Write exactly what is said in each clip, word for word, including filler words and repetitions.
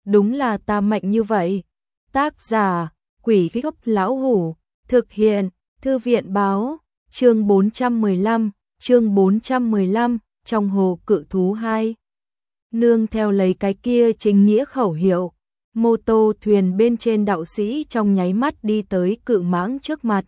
đúng là ta mạnh như vậy. Tác giả, Quỷ Gốc Lão Hủ, thực hiện, Thư viện báo, chương bốn trăm mười lăm, chương bốn trăm mười lăm, trong hồ cự thú hai. Nương theo lấy cái kia chính nghĩa khẩu hiệu, mô tô thuyền bên trên đạo sĩ trong nháy mắt đi tới cự mãng trước mặt.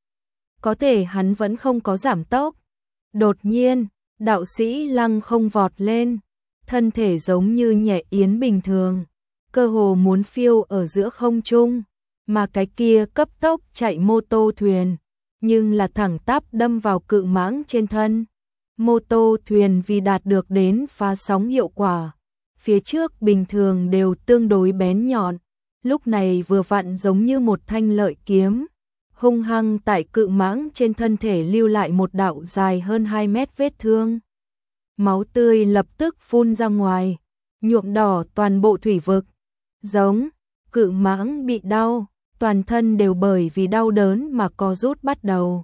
Có thể hắn vẫn không có giảm tốc. Đột nhiên, đạo sĩ lăng không vọt lên, thân thể giống như nhẹ yến bình thường, cơ hồ muốn phiêu ở giữa không trung, mà cái kia cấp tốc chạy mô tô thuyền, nhưng là thẳng tắp đâm vào cự mãng trên thân. Mô tô thuyền vì đạt được đến phá sóng hiệu quả, phía trước bình thường đều tương đối bén nhọn, lúc này vừa vặn giống như một thanh lợi kiếm, hung hăng tại cự mãng trên thân thể lưu lại một đạo dài hơn hai mét vết thương. Máu tươi lập tức phun ra ngoài, nhuộm đỏ toàn bộ thủy vực. Giống, cự mãng bị đau, toàn thân đều bởi vì đau đớn mà co rút bắt đầu.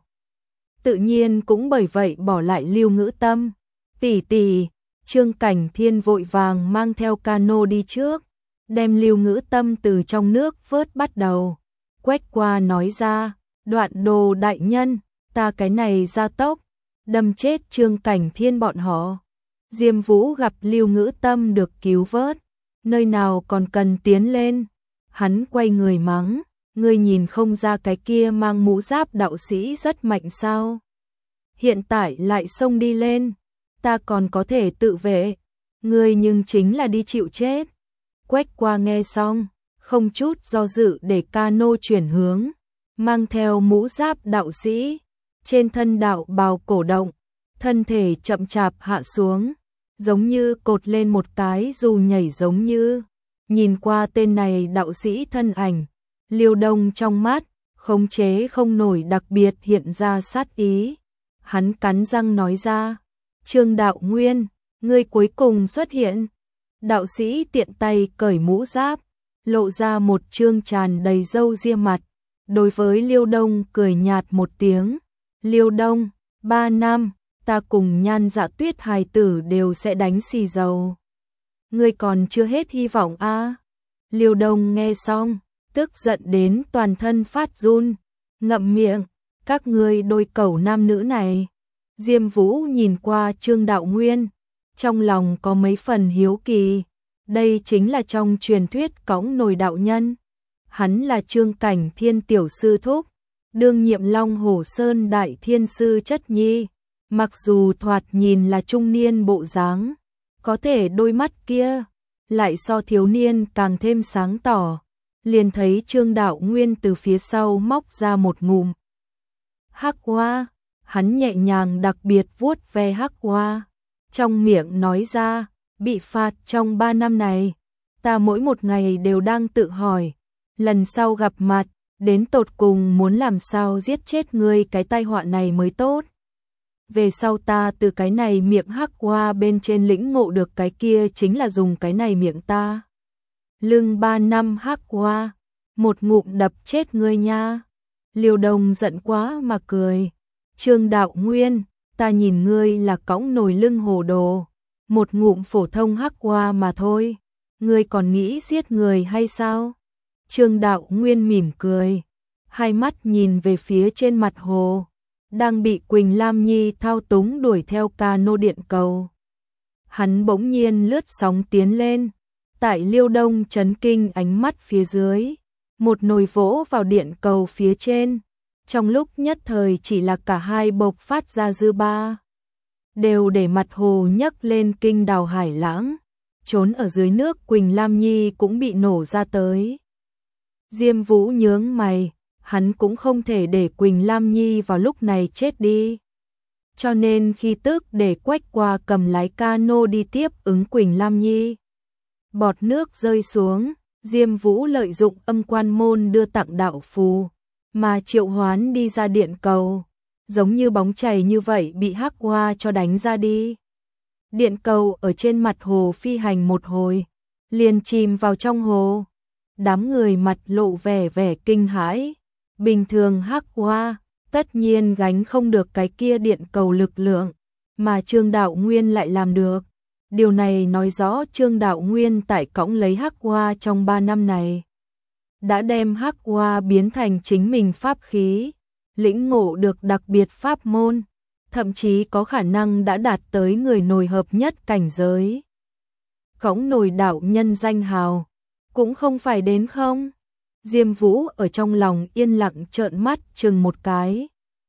Tự nhiên cũng bởi vậy bỏ lại Lưu Ngữ Tâm. Tỷ tỷ, Trương Cảnh Thiên vội vàng mang theo cano đi trước, đem Lưu Ngữ Tâm từ trong nước vớt bắt đầu. Quách qua nói ra, Đoạn Đồ đại nhân, ta cái này ra tốc, đâm chết Trương Cảnh Thiên bọn họ. Diêm Vũ gặp Lưu Ngữ Tâm được cứu vớt, nơi nào còn cần tiến lên. Hắn quay người mắng, ngươi nhìn không ra cái kia mang mũ giáp đạo sĩ rất mạnh sao? Hiện tại lại xông đi lên, ta còn có thể tự vệ, ngươi nhưng chính là đi chịu chết. Quách qua nghe xong, không chút do dự để cano chuyển hướng, mang theo mũ giáp đạo sĩ, trên thân đạo bào cổ động, thân thể chậm chạp hạ xuống, giống như cột lên một cái dù nhảy giống như. Nhìn qua tên này đạo sĩ thân ảnh, Liêu Đông trong mắt, khống chế không nổi đặc biệt hiện ra sát ý. Hắn cắn răng nói ra, Trương Đạo Nguyên, ngươi cuối cùng xuất hiện. Đạo sĩ tiện tay cởi mũ giáp, lộ ra một trương tràn đầy râu ria mặt. Đối với Liêu Đông cười nhạt một tiếng, Liêu Đông, ba năm, ta cùng Nhan Dạ Tuyết hài tử đều sẽ đánh xì dầu. Ngươi còn chưa hết hy vọng a? À? Liêu Đông nghe xong, tức giận đến toàn thân phát run, ngậm miệng, các ngươi đôi cẩu nam nữ này. Diêm Vũ nhìn qua Trương Đạo Nguyên, trong lòng có mấy phần hiếu kỳ, đây chính là trong truyền thuyết cõng nồi đạo nhân. Hắn là Trương Cảnh Thiên tiểu sư thúc, đương nhiệm Long Hổ Sơn đại thiên sư chất nhi, mặc dù thoạt nhìn là trung niên bộ dáng, có thể đôi mắt kia lại so thiếu niên càng thêm sáng tỏ. Liền thấy Trương Đạo Nguyên từ phía sau móc ra một ngụm hắc hoa, hắn nhẹ nhàng đặc biệt vuốt ve hắc hoa, trong miệng nói ra, bị phạt trong ba năm này, ta mỗi một ngày đều đang tự hỏi, lần sau gặp mặt, đến tột cùng muốn làm sao giết chết ngươi cái tai họa này mới tốt. Về sau ta từ cái này miệng hắc hoa bên trên lĩnh ngộ được cái kia chính là dùng cái này miệng ta. Lưng ba năm hắc hoa, một ngụm đập chết ngươi nha. Liêu Đông giận quá mà cười. Trương Đạo Nguyên, ta nhìn ngươi là cõng nồi lưng hồ đồ, một ngụm phổ thông hắc hoa mà thôi. Ngươi còn nghĩ giết người hay sao? Trương Đạo Nguyên mỉm cười, hai mắt nhìn về phía trên mặt hồ, đang bị Quỳnh Lam Nhi thao túng đuổi theo cano điện cầu. Hắn bỗng nhiên lướt sóng tiến lên, tại Liêu Đông chấn kinh ánh mắt phía dưới, một nồi vỗ vào điện cầu phía trên, trong lúc nhất thời chỉ là cả hai bộc phát ra dư ba, đều để mặt hồ nhấc lên kinh đào hải lãng, trốn ở dưới nước Quỳnh Lam Nhi cũng bị nổ ra tới. Diêm Vũ nhướng mày, hắn cũng không thể để Quỳnh Lam Nhi vào lúc này chết đi. Cho nên khi tức để Quách qua cầm lái cano đi tiếp ứng Quỳnh Lam Nhi. Bọt nước rơi xuống, Diêm Vũ lợi dụng âm quan môn đưa tặng đạo phù, mà triệu hoán đi ra điện cầu, giống như bóng chày như vậy bị hắc hoa cho đánh ra đi. Điện cầu ở trên mặt hồ phi hành một hồi, liền chìm vào trong hồ. Đám người mặt lộ vẻ vẻ kinh hãi, bình thường hắc hoa, tất nhiên gánh không được cái kia điện cầu lực lượng, mà Trương Đạo Nguyên lại làm được. Điều này nói rõ Trương Đạo Nguyên tại cõng lấy Hắc Hoa trong ba năm này đã đem Hắc Hoa biến thành chính mình pháp khí, lĩnh ngộ được đặc biệt pháp môn, thậm chí có khả năng đã đạt tới người nổi hợp nhất cảnh giới. Cõng nổi đạo nhân danh hào, cũng không phải đến không. Diêm Vũ ở trong lòng yên lặng trợn mắt chừng một cái.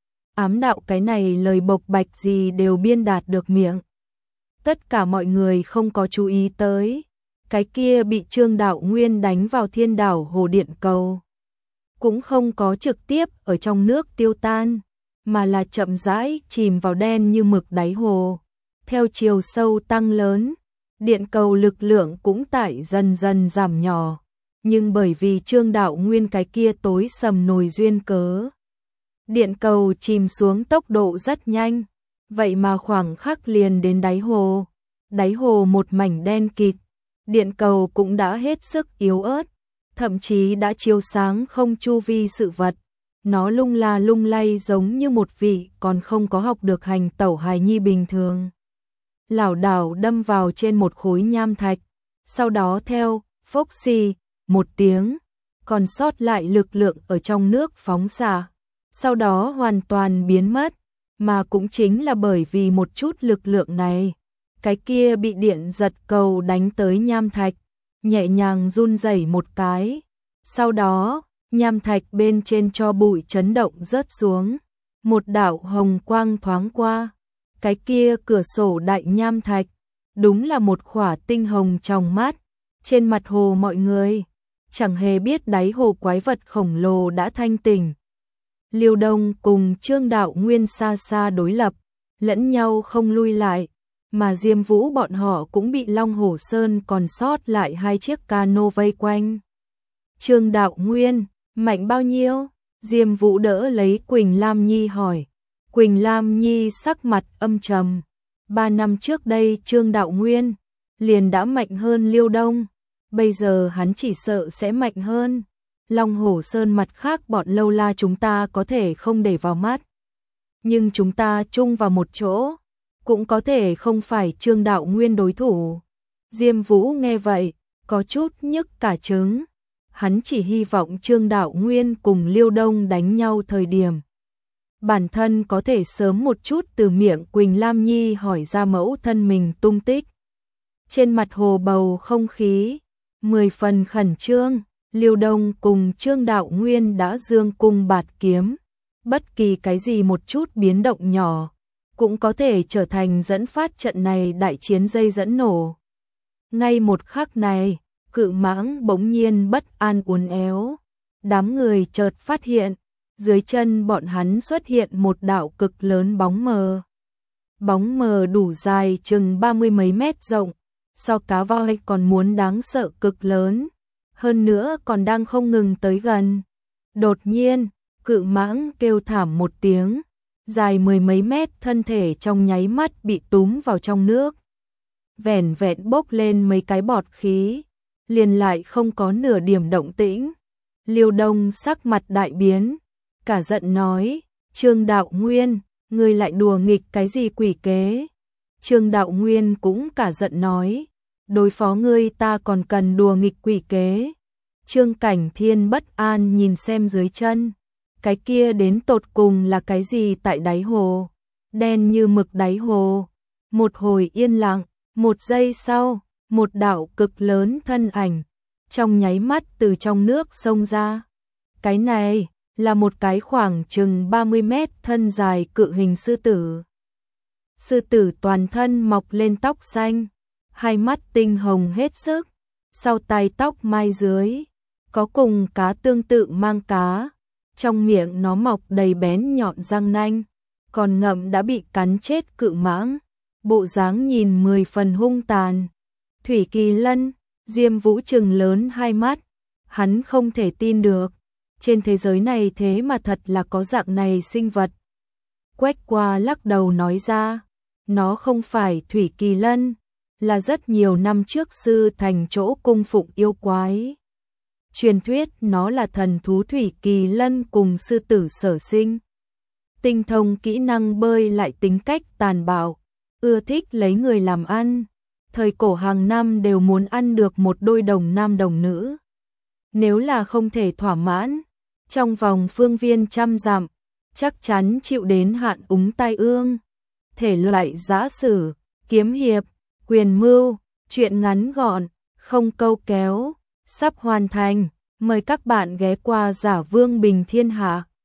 Ám đạo cái này lời bộc bạch gì đều biên đạt được miệng. Tất cả mọi người không có chú ý tới. Cái kia bị Trương Đạo Nguyên đánh vào thiên đảo hồ điện cầu. Cũng không có trực tiếp ở trong nước tiêu tan, mà là chậm rãi chìm vào đen như mực đáy hồ. Theo chiều sâu tăng lớn, điện cầu lực lượng cũng tại dần dần giảm nhỏ. Nhưng bởi vì Trương Đạo Nguyên cái kia tối sầm nồi duyên cớ, điện cầu chìm xuống tốc độ rất nhanh, vậy mà khoảng khắc liền đến đáy hồ. Đáy hồ một mảnh đen kịt, điện cầu cũng đã hết sức yếu ớt, thậm chí đã chiếu sáng không chu vi sự vật. Nó lung la lung lay giống như một vị còn không có học được hành tẩu hài nhi bình thường. Lảo đảo đâm vào trên một khối nham thạch, sau đó theo phốc xì một tiếng, còn sót lại lực lượng ở trong nước phóng xạ, sau đó hoàn toàn biến mất, mà cũng chính là bởi vì một chút lực lượng này, cái kia bị điện giật cầu đánh tới nham thạch, nhẹ nhàng run rẩy một cái, sau đó, nham thạch bên trên cho bụi chấn động rớt xuống, một đạo hồng quang thoáng qua, cái kia cửa sổ đại nham thạch, đúng là một khỏa tinh hồng trong mắt, trên mặt hồ mọi người chẳng hề biết đáy hồ quái vật khổng lồ đã thanh tỉnh. Liêu Đông cùng Trương Đạo Nguyên xa xa đối lập, lẫn nhau không lui lại, mà Diêm Vũ bọn họ cũng bị Long Hổ Sơn còn sót lại hai chiếc cano vây quanh. Trương Đạo Nguyên, mạnh bao nhiêu? Diêm Vũ đỡ lấy Quỳnh Lam Nhi hỏi. Quỳnh Lam Nhi sắc mặt âm trầm. Ba năm trước đây Trương Đạo Nguyên liền đã mạnh hơn Liêu Đông. Bây giờ hắn chỉ sợ sẽ mạnh hơn. Long Hổ Sơn mặt khác bọn lâu la chúng ta có thể không để vào mắt. Nhưng chúng ta chung vào một chỗ, cũng có thể không phải Trương Đạo Nguyên đối thủ. Diêm Vũ nghe vậy, có chút nhức cả trứng. Hắn chỉ hy vọng Trương Đạo Nguyên cùng Liêu Đông đánh nhau thời điểm. Bản thân có thể sớm một chút từ miệng Quỳnh Lam Nhi hỏi ra mẫu thân mình tung tích. Trên mặt hồ bầu không khí, mười phần khẩn trương, Liêu Đông cùng Trương Đạo Nguyên đã dương cung bạt kiếm. Bất kỳ cái gì một chút biến động nhỏ, cũng có thể trở thành dẫn phát trận này đại chiến dây dẫn nổ. Ngay một khắc này, Cự Mãng bỗng nhiên bất an uốn éo. Đám người chợt phát hiện, dưới chân bọn hắn xuất hiện một đạo cực lớn bóng mờ. Bóng mờ đủ dài chừng ba mươi mấy mét rộng, so cá voi còn muốn đáng sợ cực lớn, hơn nữa còn đang không ngừng tới gần. Đột nhiên, Cự Mãng kêu thảm một tiếng, dài mười mấy mét thân thể trong nháy mắt bị túm vào trong nước. Vẻn vẹn bốc lên mấy cái bọt khí, liền lại không có nửa điểm động tĩnh. Liêu Đông sắc mặt đại biến, cả giận nói, Trương Đạo Nguyên, ngươi lại đùa nghịch cái gì quỷ kế? Trương Đạo Nguyên cũng cả giận nói, đối phó ngươi ta còn cần đùa nghịch quỷ kế. Trương Cảnh Thiên bất an nhìn xem dưới chân, cái kia đến tột cùng là cái gì tại đáy hồ, đen như mực đáy hồ. Một hồi yên lặng, một giây sau, một đạo cực lớn thân ảnh, trong nháy mắt từ trong nước xông ra. Cái này, là một cái khoảng chừng ba mươi mét thân dài cự hình sư tử. Sư tử toàn thân mọc lên tóc xanh, hai mắt tinh hồng hết sức, sau tai tóc mai dưới, có cùng cá tương tự mang cá, trong miệng nó mọc đầy bén nhọn răng nanh, còn ngậm đã bị cắn chết Cự Mãng, bộ dáng nhìn mười phần hung tàn. Thủy Kỳ Lân, Diêm Vũ trừng lớn hai mắt, hắn không thể tin được, trên thế giới này thế mà thật là có dạng này sinh vật. Quách Qua lắc đầu nói ra, nó không phải Thủy Kỳ Lân, là rất nhiều năm trước sư thành chỗ cung phụng yêu quái. Truyền thuyết nó là thần thú Thủy Kỳ Lân cùng sư tử sở sinh. Tinh thông kỹ năng bơi lại tính cách tàn bạo, ưa thích lấy người làm ăn. thời cổ hàng năm đều muốn ăn được một đôi đồng nam đồng nữ. Nếu là không thể thỏa mãn, trong vòng phương viên trăm dặm, chắc chắn chịu đến hạn úng tai ương. Thể loại giã sử, kiếm hiệp, quyền mưu, truyện ngắn gọn, không câu kéo, sắp hoàn thành. Mời các bạn ghé qua Giả Vương Bình Thiên Hạ.